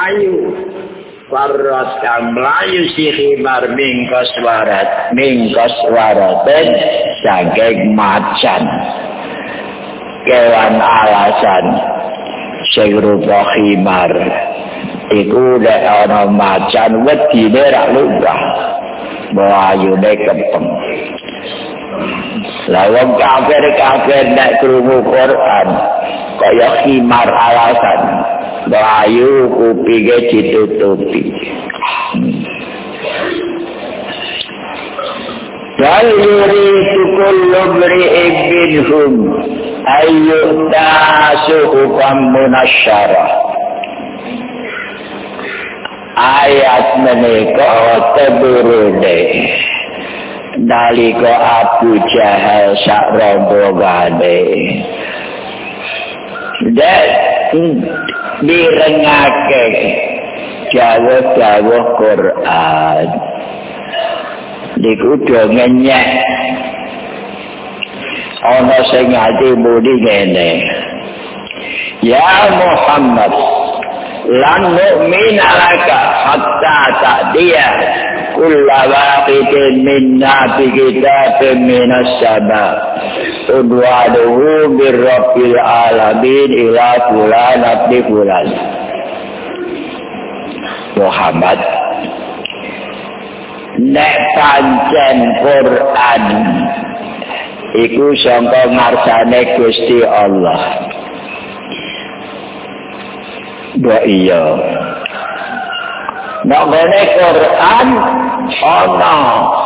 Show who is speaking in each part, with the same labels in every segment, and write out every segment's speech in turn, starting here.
Speaker 1: melayu Farrat kang melayu si khimar mingkos waraten saking macan kewan alasan sing rupa khimar iku nek ana macan wedine ra lumrah mlayune kepeng. Lah wong kafir nek krungu Quran kaya khimar alasan mlayu kupinge ditutupi. Bal yuridu kullu mri'in minhum ayyuta suhufan munasyarah. Ayat menika teburune nalika Abu Jahal sak rombongane direngake jawab Quran niku do ngenyek ana sing ati muni ngene ya Muhammad lan nu'mina laka hatta ta'diya kulla waqidin minna bi kitabin minas sama udwaduhu birrabbil alamin ila fulan abdi fulan. Muhammad nek pancen Quran iku sangka ngarsane Gusti Allah. Iya. Nek ngene Quran ana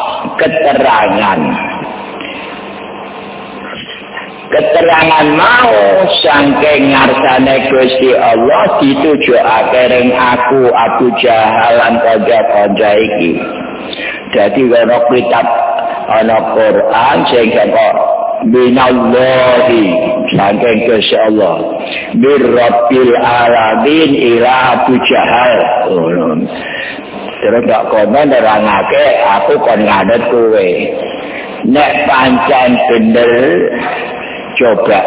Speaker 1: keterangan mau saking ngarsane Gusti Allah ditujokake ring aku Abu Jahal lan kanca-kanca iki. Dadi ana kitab ana Quran sing kok minallahi saking Gusti Allah birrabbil alamin ila Abu Jahal. Terus gak kono nerangake aku kon ngadep kowe. Nek pancen bener coba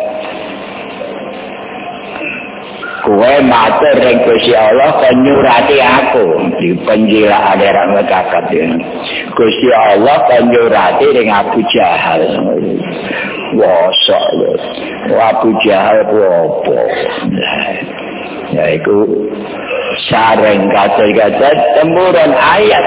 Speaker 1: kowe matur ring Gusti Allah kon nyurati aku di penjilaan era mekakat Gusti Allah kon nyurati ring Abu Jahal. Wosok Abu Jahal apa ya iku sareng kata-kata temburan ayat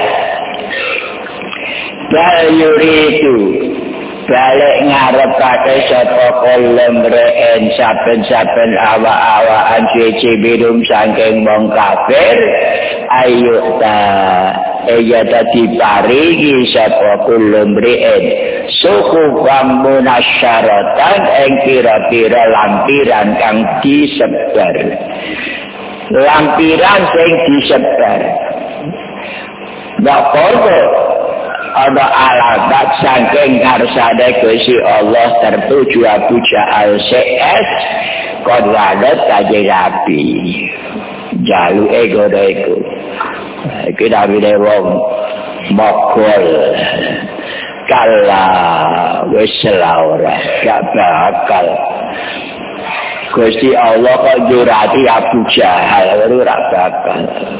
Speaker 1: bal yuridu balik ngarepake sapa kolom reen saben-saben awak-awakan suci birum saking wong kafir ayo ta ya dadi paringi sapa kolom reen suku munasyaratan ing pira-pira lampiran kang disebar lampiran sing disebar bakal ada alamat saking ngarsane Gusti Allah tertuju Abu Jahal CS kodwadet kanjeng Nabi jaluke ngono iku iki dawuhe wong Mogol kala wis ora gak bakal Gusti Allah kok jurati Abu Jahal ora bakal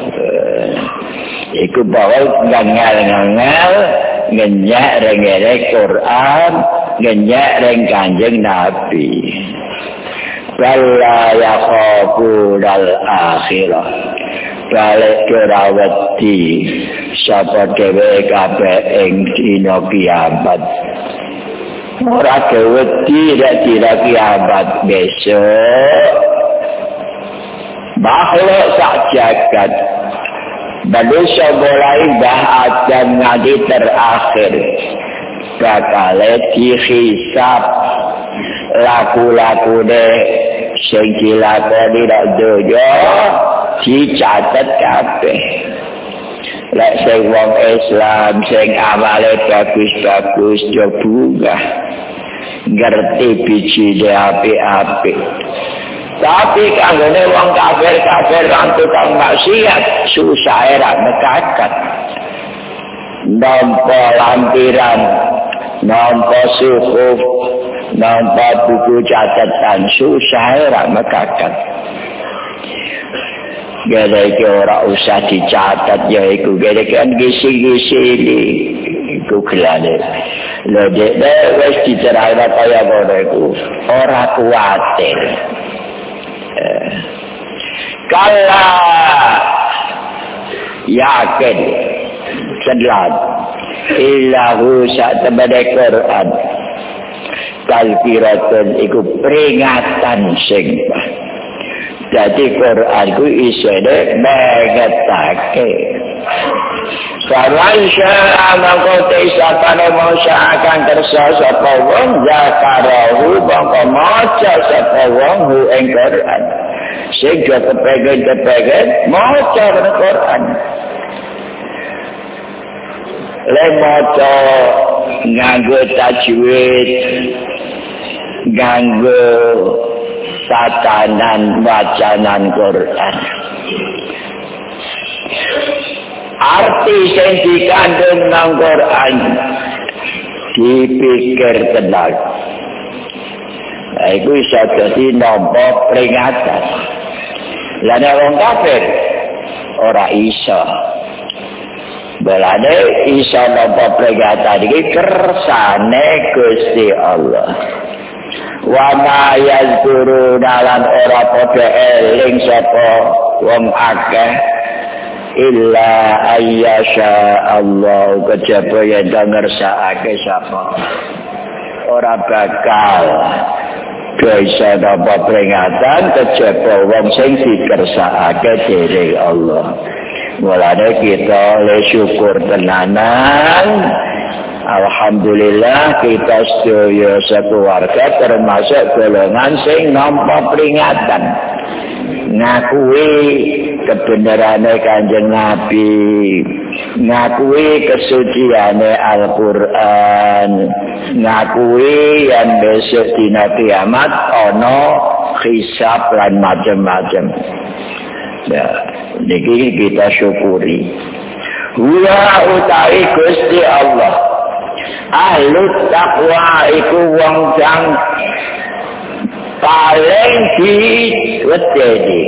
Speaker 1: iku bawa ngangal ngenyak ring Quran ngenyak ring kanjeng Nabi wala yakhafu dal akhirah balik kerawati sapa dhewe kabeh ing dina kiamat ora kewedi dina kiamat besok makhluk sak jagat manusia mulai Adam ngadi terakhir bakal dihisab laku-lakune sing dilakoni nek donya dicatet kabeh. Lek sing wong Islam sing amale bagus-bagus yo bunga ngerti bijine apik-apik. Tapi kanggone wong kafir lan tukang maksiat susah era mekakat. Nampa lampiran, nampa suhuf, nampa buku catatan susah era mekakat. Gede ora usah dicatat ya iku gede kan gisi-gisi iku gelane. Lha dek wis dicerahke kaya ngono iku ora kuwatir. Kala yakin sedlat ilahu sak temene Quran kalkiratun iku peringatan sing jadi Quran ku isine mengetake Sawan syara mangkote isapane mausya akan kersa sapa wong zakarahu bangka maca sapa wong hu ing Quran sing kepengen maca Quran le maca nganggo tajwid nganggo tatanan wacanan Quran arti sing dikandung nang Quran dipikir tenang. Iku iso dadi nampa peringatan. Lah nek wong kafir ora iso. Belane iso nampa peringatan iki kersane Gusti Allah. Wa ma yazkuruna lan ora padha eling sapa wong akeh illa ayyasha Allah kejaba yen ngersakake sapa ora bakal bisa dapat peringatan kejaba wong sing dikersakake dening Allah. Mulane kita le syukur tenanan. Alhamdulillah kita sedaya sekeluarga termasuk golongan sing nampa peringatan. Ngakui kebenarane Kanjeng Nabi, ngakui kesuciane Al-Qur'an, ngakui yang besok dina kiamat ana hisab lan macam-macam. Ya, niki kita syukuri. Huwa utawi Gusti Allah. Ahlut taqwa iku wong kang paling diwedeni.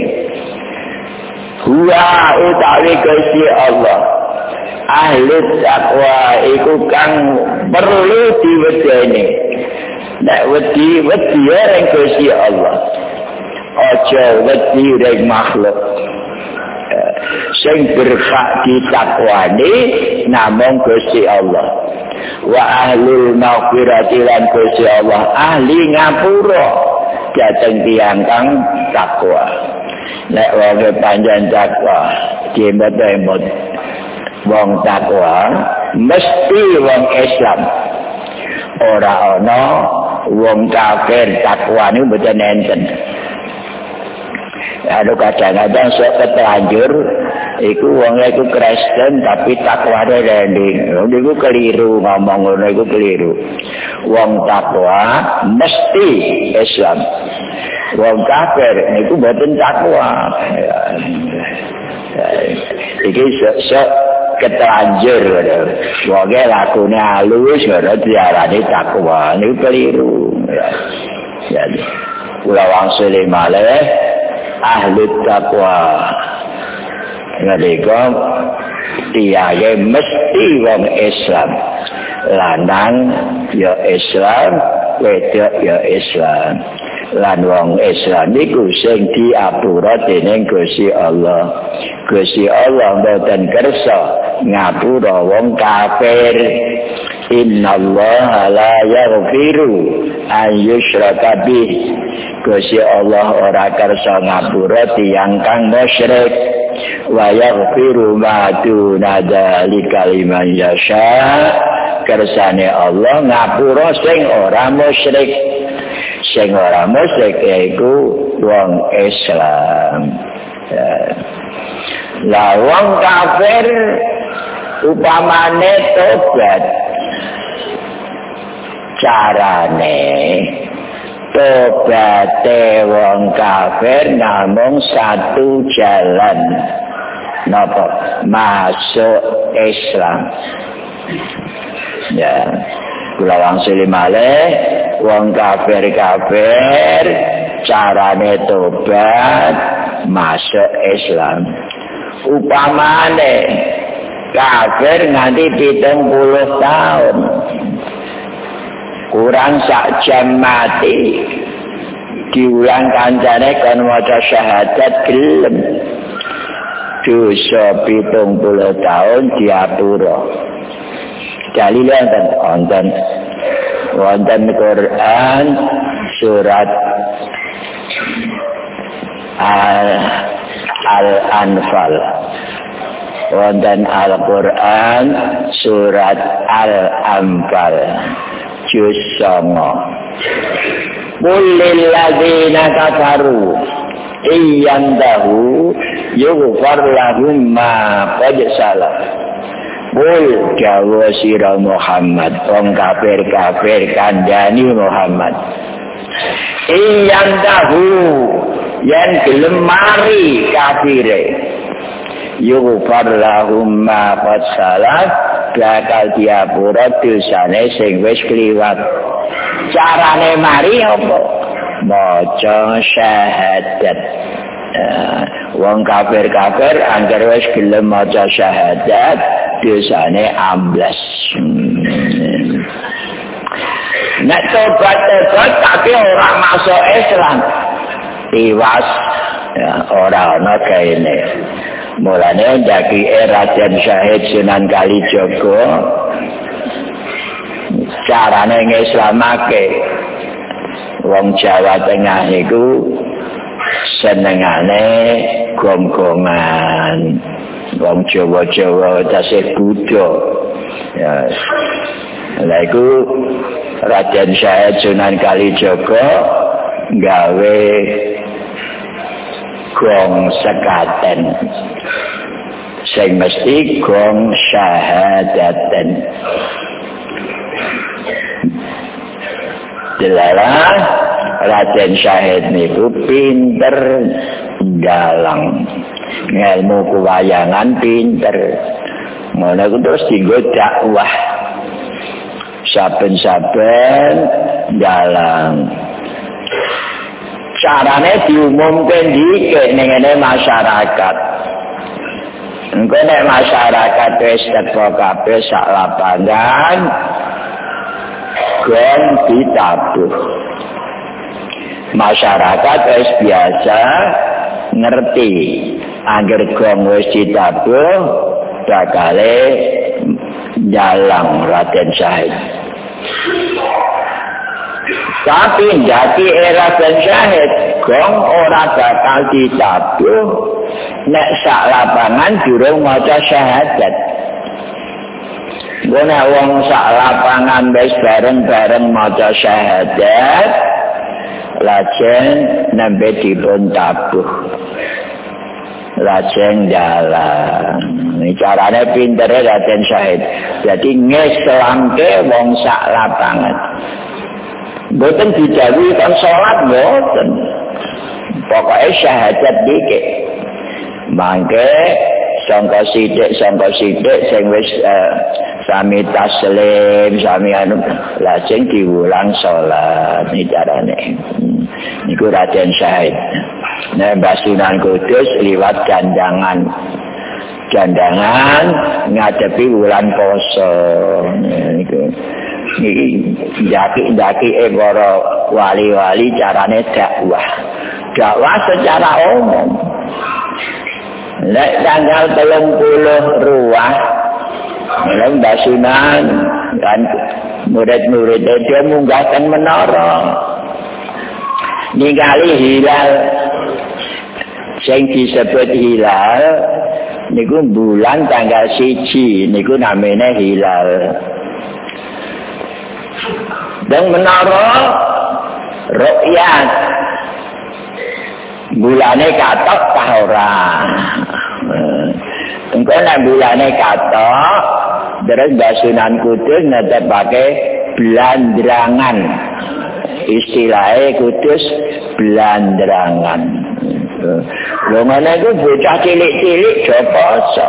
Speaker 1: Huwa utawi Gusti Allah. Ahlut taqwa iku kang perlu diwedeni. Nek wedi ring Gusti Allah. Aja wedi ring makhluk. Sing berhak ditakwani namung Gusti Allah. Wa ahlul maghfirati lan Gusti Allah ahli ngapura dhateng tiyang kang takwa. Nek wong panjenengan takwa jembet-jembet wong takwa mesti wong Islam. Ora ana wong kafir takwa niku mboten enten. Aduh kadang-kadang sok keterlanjur iku wong iku Kristen tapi takwane rending. Niku keliru ngomong ngono iku keliru. Wong takwa mesti Islam. Wong kafir niku mboten takwa. Iki sok keterlanjur. Wong lakune halus ora diarani takwa. Niku keliru. Ya. Kula wangsuli malih ahli takwa nalika tiyake mesti wong Islam lanang ya Islam wedok ya Islam lan wong Islam niku sing diapura dening Gusti Allah. Gusti Allah mboten kersa ngapura wong kafir. Innallaha la yaghfiru an yushraka bih. Gusti Allah ora kersa ngapura tiyang kang musyrik. Wa yaghfiru ma duna dzalika liman yasha. Kersane Allah ngapura sing ora musyrik. Sing ora musyrik yaiku wong Islam. Lah wong kafir upamane tobat carane tobate wong kafir namung satu jalan napa masuk Islam. Ya kula wangsuli malih wong kafir carane tobat masuk Islam. Upamane kafir nganti 70 tahun. Kurang sak jam mati. Diulang kancane kon maca syahadat gelem. Dosa 70 tahun diapura. Dalile wonten Quran surat Al-Anfal. Wonten Al-Quran surat Al-Anfal juz 9. Qul lil ladzina kafaru iyantahu yughfar lahum ma qad salaf. Qul jawa sira Muhammad wong kafir kandhani Muhammad. Iyantahu yen gelem mari kafire yughfar lahum ma qad salaf bakal diapura dosane sing wis kliwat. Carane mari apa? Maca syahadat. Wong kafir angger wis gelem maca syahadat dosane amblas. Nek tobat tapi ora masuk Islam tiwas ya, ora ana kaene. Mulane jaki Raden Syahid Sunan Kalijaga carane ngislamake wong Jawa Tengah iku senengane gonggongan. Wong Jawa tasih Buddha. Ya. Lha iku Raden Syahid Sunan Kalijaga gawe gong sekaten sing mesti gong syahadaten. Delalah Raden Syahid niku pinter dalang ngelmu kewayangan pinter. Ngono ku terus dienggo dakwah saben-saben dalang. Carane diumumkan dikit ning masyarakat. Engko nek masyarakat wis teko kabeh sak lapangan gong ditabuh. Masyarakat wis biasa ngerti angger gong wis ditabuh bakale dalang Raden Syahid. Tapi jati era Raden Syahid gong ora bakal ditabuh nek sak lapangan durung maca syahadat. Nek wong sak lapangan wis bareng-bareng maca syahadat, lajeng nembe dipun tabuh. Lajeng jalan. Ini carane pintere Raden Syahid. Jadi ngislamke wong sak lapangan. Mboten dijawi kan salat mboten. Pokoke syahadat dikit. Mangke sangka sithik sing wis sami taslim sami anu lajeng diulang salat iki carane. Niku Raden Syahid. Nek Mbah Sunan Kudus liwat gandangan ngadepi wulan poso. Niku daki para wali-wali carane dakwah secara umum. Nek tanggal 30 Ruah Mbah Sunan dan murid-muridnya dia munggahkan menara ningali hilal sing disebut hilal niku bulan tanggal 1 niku namanya hilal. Dan menara ru'yat bulane katok ta ora. Engko nek bulane katok terus Mbah Sunan Kudus netepake blandrangan. Istilahnya Kudus blandrangan. Lho ngene iku bocah cilik-cilik do poso.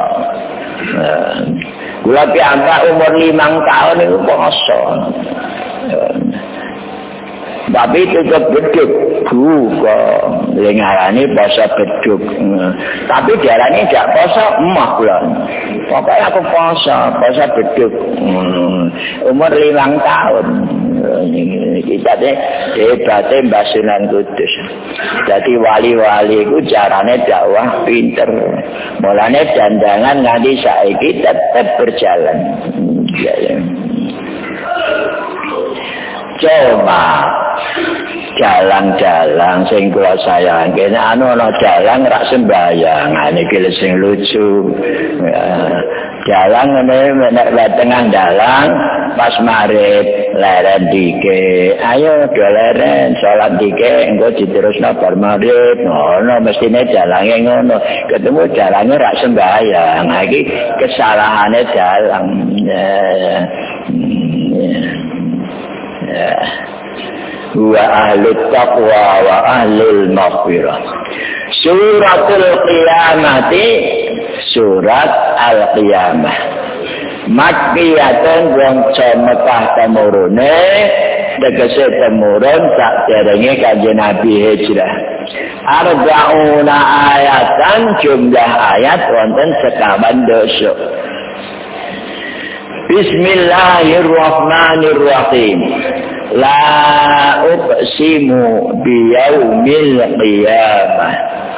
Speaker 1: Kula piyambak umur 5 tahun niku poso. Tapi tutup beduk buka ngarani poso beduk. Tapi diarani gak poso emah kula. Pokoknya aku poso beduk. Umur 5 tahun. Kita hebatnya Mbah Sunan Kudus. Jadi wali-wali itu carane dakwah pinter. Mulane dandangan nganti saiki tetap berjalan. Coba jalan-jalan sing kula sayang kene ana jalan rak sembayang niki sing lucu jalan ngene nek tengah dalan pas marip leren dike ayo do leren salat dike engko diterusno bar marip ngono mestine jalange ngono ketemu jalange rak sembayang iki kesalahane dalang wa ahlut taqwa wa ahlul maghfirah. Suratul Qiyamati surat Al-Qiyamah. Makkiyatun wong Mekah temurune tegese temurun sakderenge Kanjeng Nabi hijrah. Arba'una ayatan jumlah ayat wonten sekawan dosa. Bismillahirrahmanirrahim. La uqsimu biyaumil qiyamah.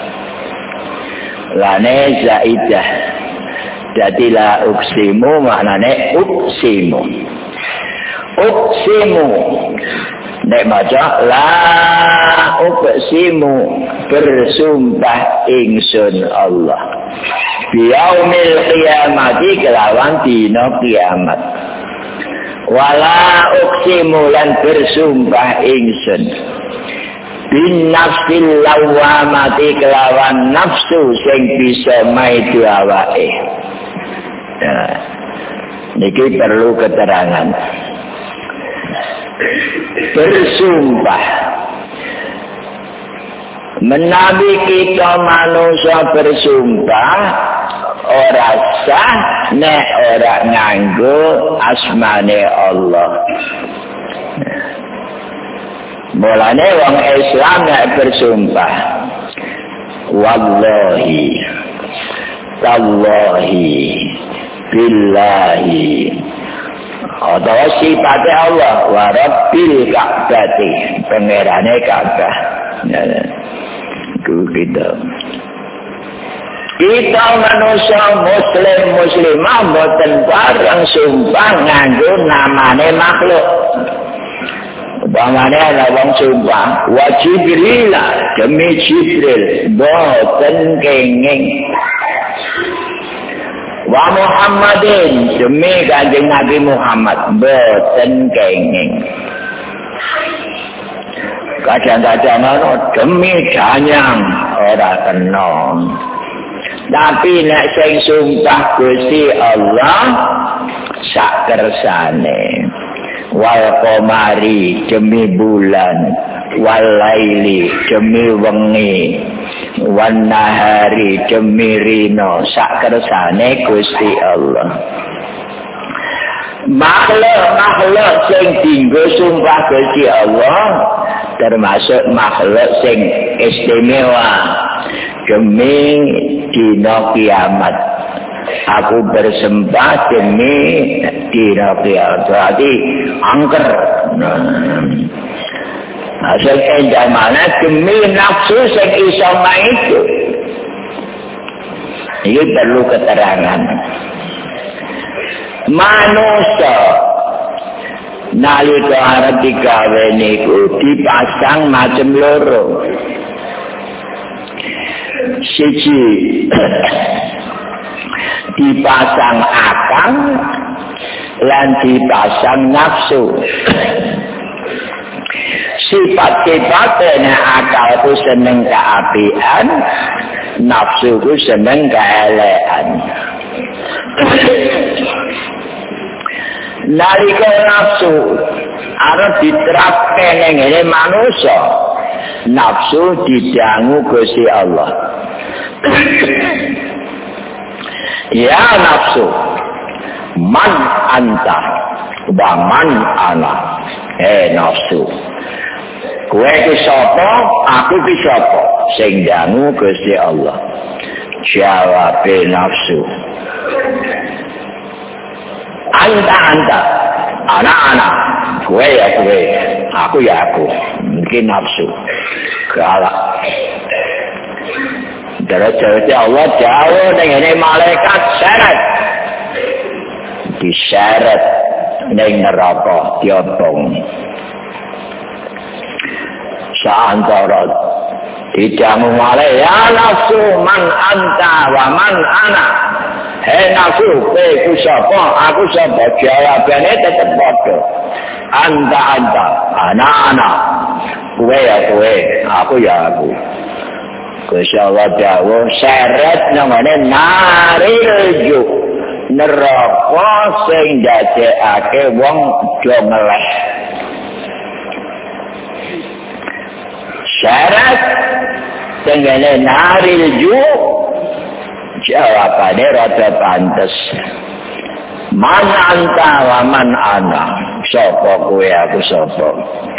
Speaker 1: Lane zaidah. Jadi la uqsimu maknane uqsimu. Uqsimu. Nek maca la uqsimu bersumpah ingsun Allah. Biyaumil qiyamati kelawan dina kiamat. Wala uqsimu lan bersumpah ingsun bin nafsil lawamati kelawan nafsu sing bisa maidu awake. Niki perlu keterangan. Bersumpah menawi kita manusia bersumpah ora sah nek ora nganggo asmane Allah. Mulane wong Islam nek bersumpah wallahi tallahi billahi atau sifatnya Allah wa rabbil ka'bati pengerane Ka'bah. Kita manusia muslimah mboten bareng sumpah nganggo namane makhluk. Umpamane ana wong sumpah wa Jibril demi Jibril mboten kenging. Wa Muhammadin demi Kanjeng Nabi Muhammad mboten kenging. Kadang-kadang demi danyang ora kena. Tapi nek sing sumpah Gusti Allah sak kersane. Wal qamari demi bulan, wal laili demi wengi, wan nahari demi rino sak kersane Gusti Allah. Makhluk sing dienggo sumpah Gusti Allah termasuk makhluk sing istimewa demi dina kiamat. Aku bersumpah demi dina kiamat. Berarti angker. Asal endah mana demi nafsu sing iso maidu. Ini perlu keterangan. Manusia nalika arep digawe niku dipasang macam loro. Siji dipasang akal lan dipasang nafsu. Sifat-sifatnya akal itu seneng keapian, nafsu itu seneng keelekan. Nalika nafsu arep diterapke ning ngene manusa, nafsu didangu Gusti Allah. Ya nafsu, man anta wa man ana. Nafsu, Kowe iki sapa? Aku iki sapa? Sing dangu Gusti Allah. Jawab nafsu. Anta. Anak. Kowe ya kowe. Aku ya aku. Mungkin nafsu. Galak. Darah-darah Allah jauh dengan malaikat syarat. Disyarat ning neraka diobong. Saantara dijamu malaikat ya nafsu man anta wa man ana. Hei nafsu kowe ku sapa? Aku sapa? Jawabane tetep padha. Anta, ana. Kowe ya kowe, aku ya aku. Gusti Allah dawuh syarat namane narilju. Neraka sing dadekake wong do ngeleh. Syarat tengene narilju jawabane rada pantes. Man anta wa man ana. Sapa kowe aku sapa?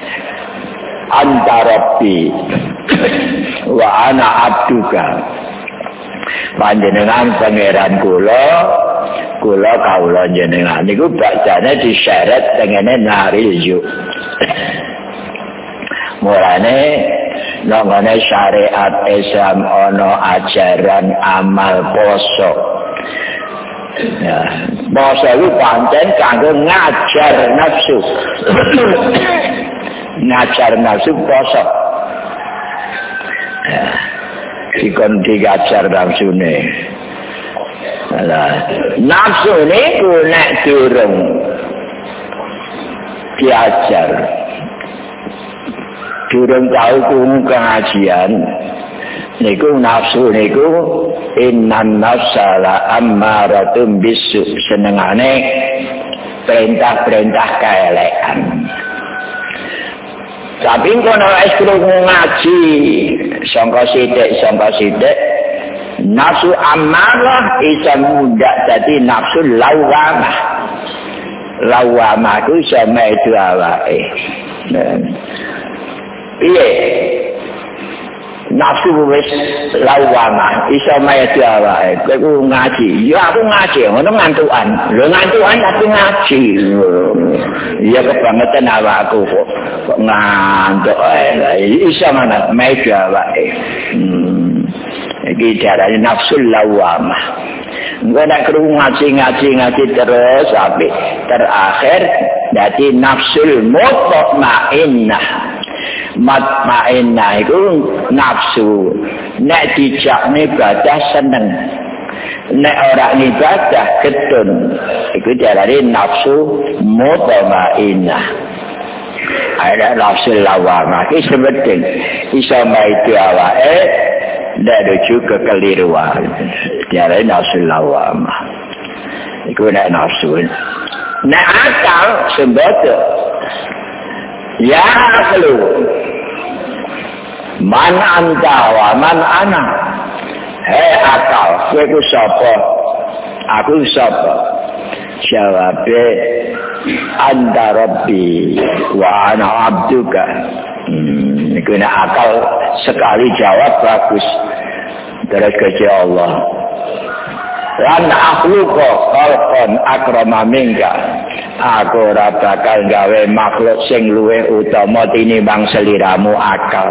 Speaker 1: Anta Rabbi wa ana abduka. Panjenengan pangeran kula kawula jenengan. Niku bacane disyarat tengene narilju. Mulane nangane syariat Islam ana ajaran amal poso. Ya, poso itu pancen kanggo ngajar nafsu. Ngajar nafsu poso. Ya, dikon digajar nafsune. Nafsu niku nek durung diajar. Durung tahu pengajian niku nafsu niku innan nafsala ammaratun bisu senengane perintah-perintah kaelekan. Tapi kono wis krungu ngaji sangka sithik nafsu ammarah isa mudah dadi nafsu lawamah. Lawamah ku sama itu awake. Iya, nafsu wis lawamah, iso mayati awake. Kowe ngaji, ya aku ngaji, ngono ngantukan. Lho ngantukan tapi ngaji. Iya kebangetan awakku kok ngantuk ae. Iso mana mayati awake. Iki carane nafsu lawamah. Engko nek krungu ngaji terus sampai terakhir dadi nafsul mutmainnah. Matmainnah itu nafsu nek dijakne ibadah seneng nek ora ibadah getun iku diarani nafsu mutmainnah. Ada nafsu lawamah iki sebenting iso maiti awake nek juga kekeliruan diarani nafsu lawamah iku nek nafsu nek akal sembodo ya aklu man anta wa man ana. Hei akal, kowe ku sapa? Aku sapa? Jawabe anta Rabbi wa ana abduka. Iku nek akal sekali jawab bagus. Terus ke Allah. Lan akhluqa khalqan akrama minka. Aku ora bakal gawe makhluk sing luwih utama tinimbang sliramu akal.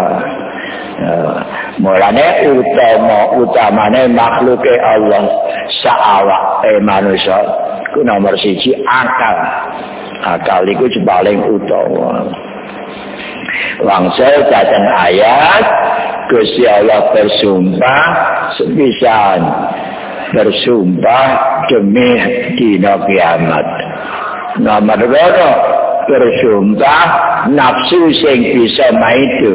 Speaker 1: Mulane utamane makhluke Allah saawake manusia ku nomor 1 akal. Akal iku paling utama. Langsung datang ayat Gusti Allah bersumpah sepisan bersumpah demi dina kiamat. Nomor 2 bersumpah nafsu sing bisa maitu.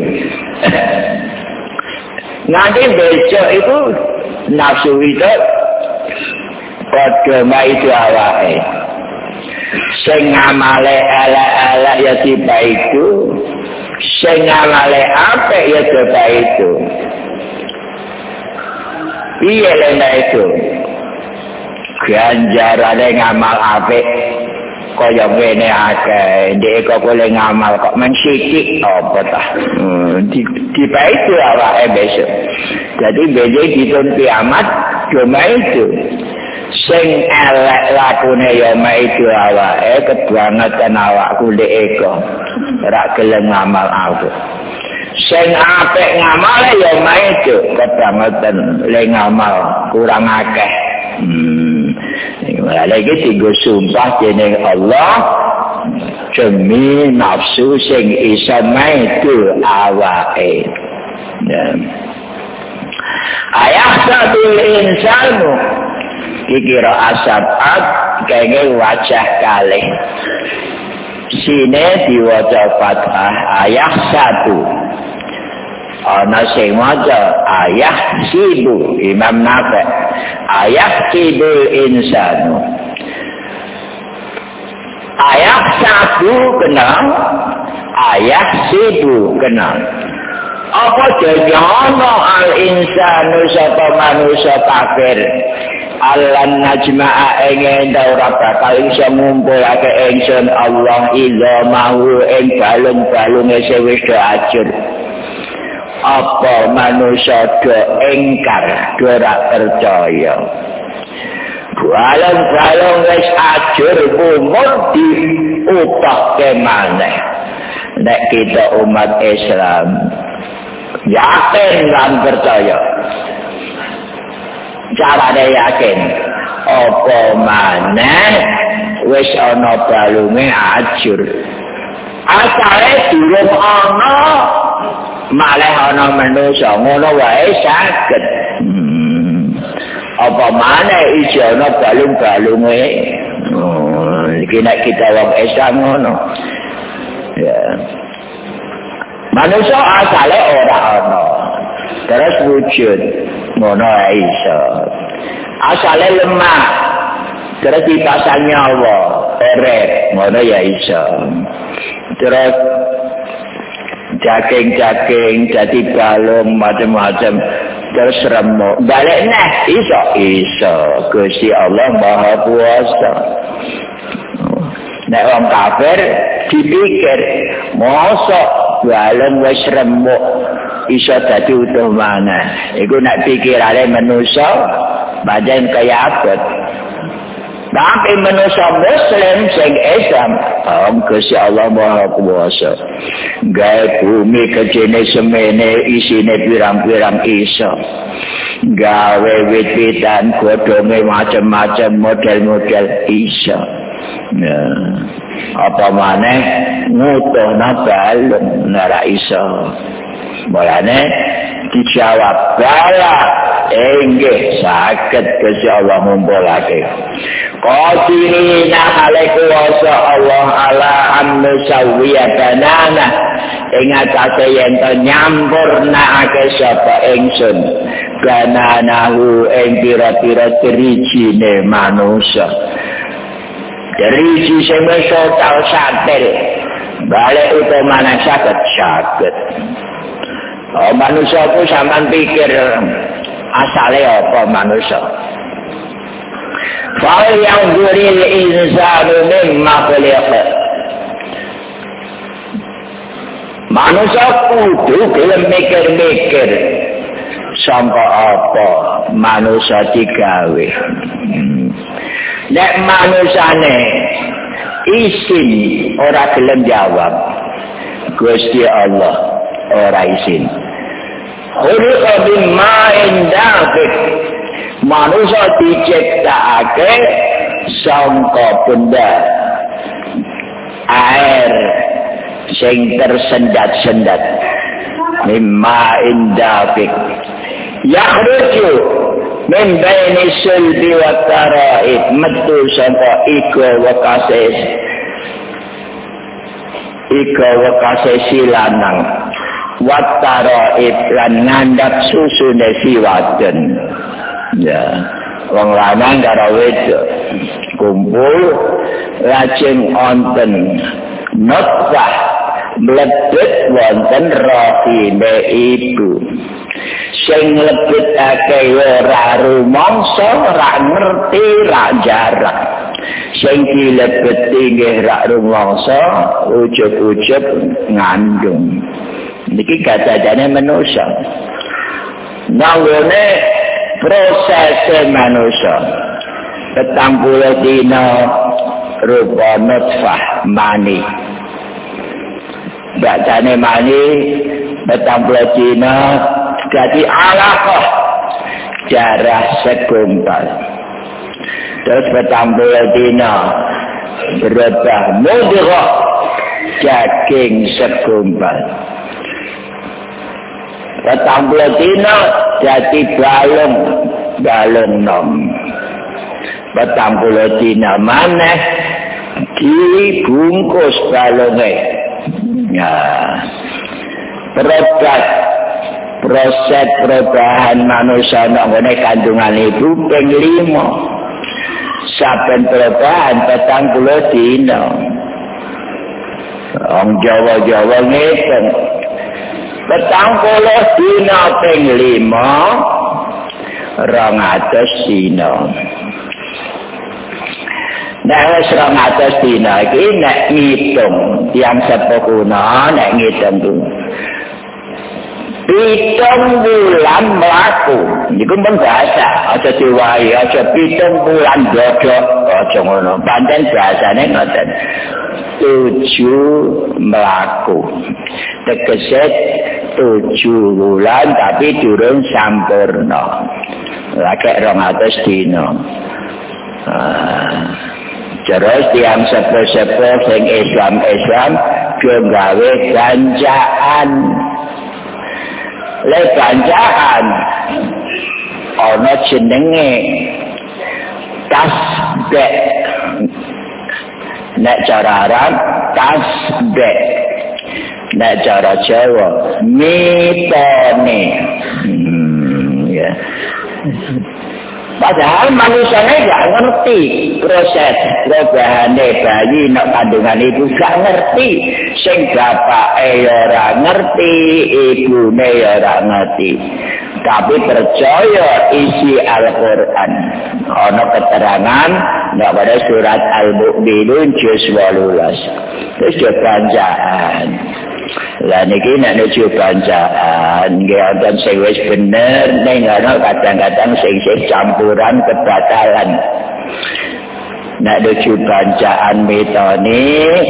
Speaker 1: Nanti besok itu nafsu itu padha maitu awake. Sing ngamale elek-elek ya tiba itu, sing ngamale apik ya tiba itu. Piye lena itu? Ganjarane ngamal apik kaya ngene akeh ndek kok boleh ngamal kok men sithik apa ta dipaitu awake besok jadi bede dituntut kiamat cuma itu sing elek lakune ya itu awake kebangetan awakku ndek eko ora gelem ngamal aku sing apik ngamal ya itu kebangetan le ngamal kurang akeh lagi tiga sumpah dening Allah demi nafsu sing isa maitu awake ayah sadul insanu kira asabat kenge wajah kalih sine diwaca fathah ayah satu ana sing maca ayah sibu Imam Nafi ayah sibul insanu ayah satu kenal ayah sibu kenal apa jajono al insanu sapa manusia kafir alan najma'a ingin ora bakal iso ngumpulake ingsun Allah illa mahu ing balung-balunge wis do ajur apa manusia do engkar do ora percaya balung-balung wis ajur umur diupahke maneh nek kita umat Islam yakin lan percaya carane yakin apa maneh wis ana balunge ajur asale durung ana malah ana manusa ngono wae saged apa maneh iso ana balung-balunge iki nek kita wong Islam ngono ya manusa asale ora ana terus wujud ngono iso asale lemah terus dipasang nyawa eret ngono ya iso terus jaking-jaking jadi balung macam-macam terus remuk balik neh iso Gusti Allah Maha Kuasa nek wong kafir dipikir mosok balung wis remuk iso dadi utuh maneh iku nek pikirane manusa pancen kaya abot tapi manusia Muslim sing Islam Gusti Allah Maha Kuasa gawe bumi kejene semene isine pirang-pirang iso gawe wit-witan godhonge macam-macam model-model iso ya apa maneh ngutuhna balung ora iso mulane dijawab bala inggih saged Gusti Allah ngumpulake qadirina alaihi wa Allah ala an-nusawwiyatanana ing atase yen to nyampurnake sapa ingsun gananahu ing pira-pira drijine manusa driji sing total satel balik utamane saged manusia ku sampean pikir asale apa manusia fal yang duril insanu mimma khuliqa manusia kudu gelem mikir-mikir sangka apa manusia digawe nek manusane isin ora gelem jawab Gusti Allah ora isin khuluqa bimma'in dafiq manusia diciptakake sangka benda air sing tersendat-sendat bimma'in dafiq yakhruju min baini sulbi wa tara'id metu sangka iko wakase silanang wataraib lan ngandhap susune si wadon ya wong lanang karo wedok kumpul lajeng wonten nutfah mlebet wonten rahime ibu sing mlebetake ora rumangsa ora ngerti ra jarak Sing dilebeti nggih rak rumangsa ujug-ujug ngandung. Niki kadadane manusa. Nanggone proses manusa. 40 dina rupa nutfah mani. Bacane mani 40 dina jadi alaqah darah segumpal. Terus 40 dina berubah mudghah daging segumpal. 40 dina jadi balung nom. 40 dina maneh dibungkus balunge. Ya. Proses perubahan manusia nggone kandungan ibu ping 5. Saben perubahan 40 dina. Wong Jawa-Jawa ngitung 40 dina ping 5 200 dina. Nek wis 200 dina iki nek ngitung tiyang sepuh kuna nek ngitung 7 bulan mlaku. Niku men bahasa, aja diwahi, aja 7 bulan dodok, aja ngono. Pancen bahasane ngoten. 7 mlaku. Tegese 7 bulan tapi durung sampurna. Lagi 200 dina. Terus tiang sepuh-sepuh sing Islam dia gawe ganjaan. Le ganjaan ana jenenge tasbih. Nek cara Arab tasbih. Nek cara Jawa mitone. Ya. Padahal manusia gak ngerti proses perubahan bayi nak kandungan ibu gak ngerti. Sing bapake ya ora ngerti, ibune ya ora ngerti. Tapi percaya isi Al-Qur'an. Ana keterangan ndak pada surat Al-Mu'minun juz 18. Terus bacaan. Lah niki nek nuju bancaan nggih wonten sing wis bener ning ana kadang-kadang sing campuran kebatalan. Nek nuju bancaan metone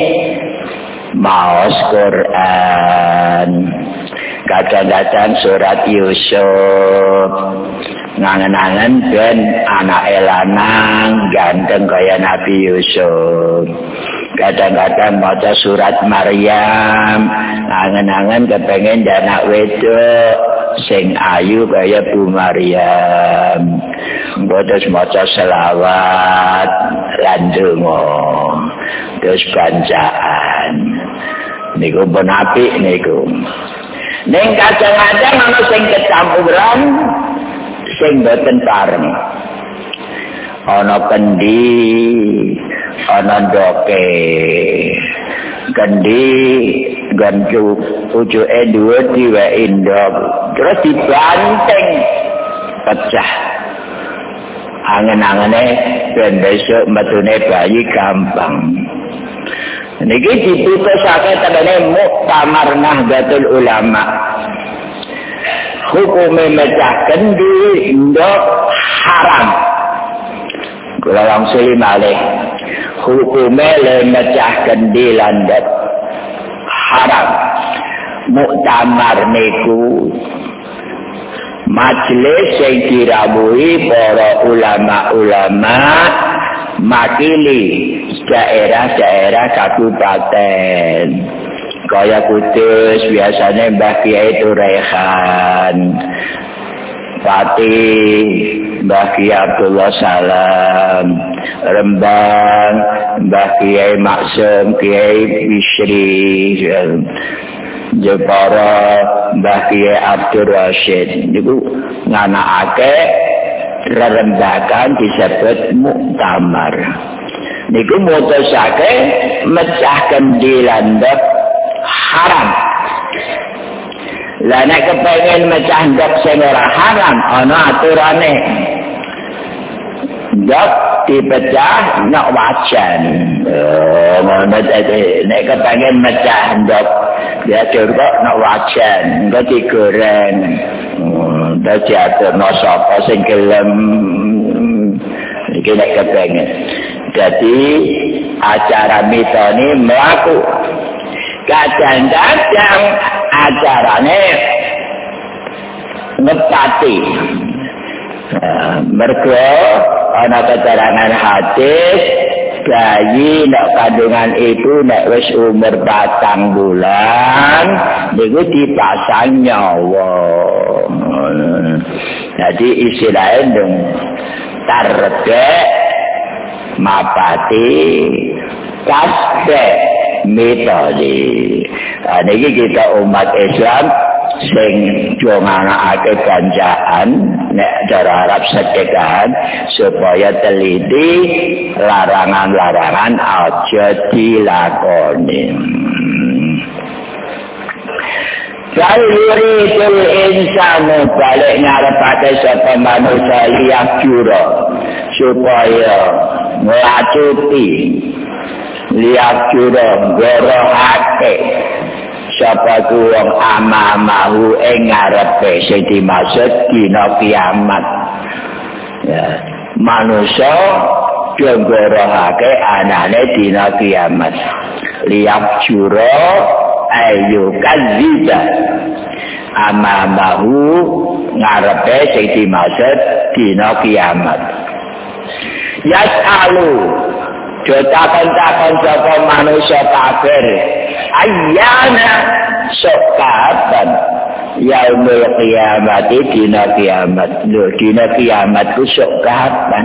Speaker 1: maos Quran. Kadang-kadang surat Yusuf ngangen-angen ben anake lanang ganteng kaya Nabi Yusuf. Kadang-kadang maca surat Maryam, angen-angen kepengen anak wedok sing ayu kaya Bu Maryam. Terus maca selawat lan donga. Terus bancaan. Niku pun apik niku. Ning kadang-kadang ana sing kecampuran sing boten pareng. Ana kendi, ana ndoke. Kendi gancu ujuke dhuwur diweki ndok. Terus dibanteng pecah. Angen-angene ben besok metune bayi gampang. Niki diputusake tengene Muktamar Nahdlatul Ulama. Hukume mecah kendi ndok haram. Kula langsung malih. Hukume le mecah kendi lan ndok haram. Muktamar niku majelis sing dirawuhi para ulama-ulama makili daerah-daerah kabupaten kaya Kudus biasanya Mbah Kiai Turehan, Pati Mbah Kiai Abdullah Salam, Rembang Mbah Kiai Maksum Kiai Bisri, Jepara Mbah Kiai Abdul Rashid. Niku nganakake rerembakan disebut muktamar. Niku mutusake mecah kendi landhep haram. Lah nek kepengin mecah ndok sing ora haram ana aturane. Ndok dipecah nak wajan. Nek kepengen mecah ndok dia kok nak wajan, engko digoreng. Dadi aturno sapa sing gelem iki nek kepengen. Jadi acara mitoni mlaku. Kadang-kadang acarane ngepati. Mergo ana keterangan hadis bayi nek kandungan ibu nek wis umur 4 bulan niku dipasang nyawa. Jadi istilahnya dong tarbek mapati kasbek metode. Niki kita umat Islam sing jonganake ganjaan nek cara Arab sedekahan supaya teliti larangan-larangan aja dilakoni. Yuridul insanu balik ngarepake sapa manusia liyak jura supaya nglacuti liyak jura gorohake sapa wong amamahu ing ngarepe sing dimaksud dina kiamat. Ya, manusia gorohake anane dina kiamat. Liyak jura ayu kadziba amamahu ngarepe sing dimaksud dina kiamat. Yas'alu jotakon-takon sapa manusia kafir ayyana sokapan yaumul kiamat dina kiamat. Lho dina kiamat ku sokapan.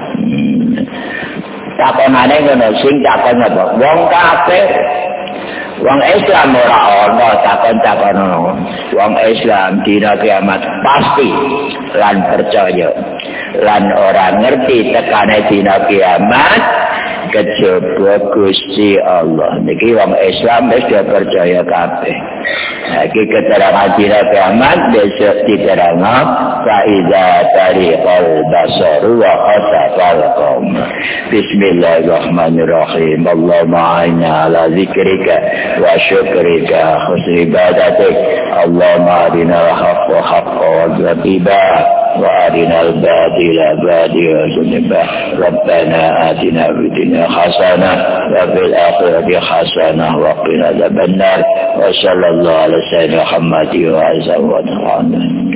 Speaker 1: Takonane ngono sing takon apa wong kafir. Wong Islam ora ana takon-takon. Wong Islam dina kiamat pasti lan percaya. Lan ora ngerti tekane dina kiamat kejaba Gusti Allah. Niki wong Islam wis percaya kabeh. Iki keterangan dina kiamat besok diterangno fa iza tariqal basaru wa qatafal qaum. Bismillahirrahmanirrahim. Allahumma inna ala zikrika wa syukrika husni ibadatik. Allahumma arina al-haqqa haqqa wa tibaa wa arina al-batila batila wa Rabbana atina fid dunya hasanah wa fil akhirati hasanah wa qina adzabannar. Wa sallallahu ala sayyidina Muhammad wa ala alihi.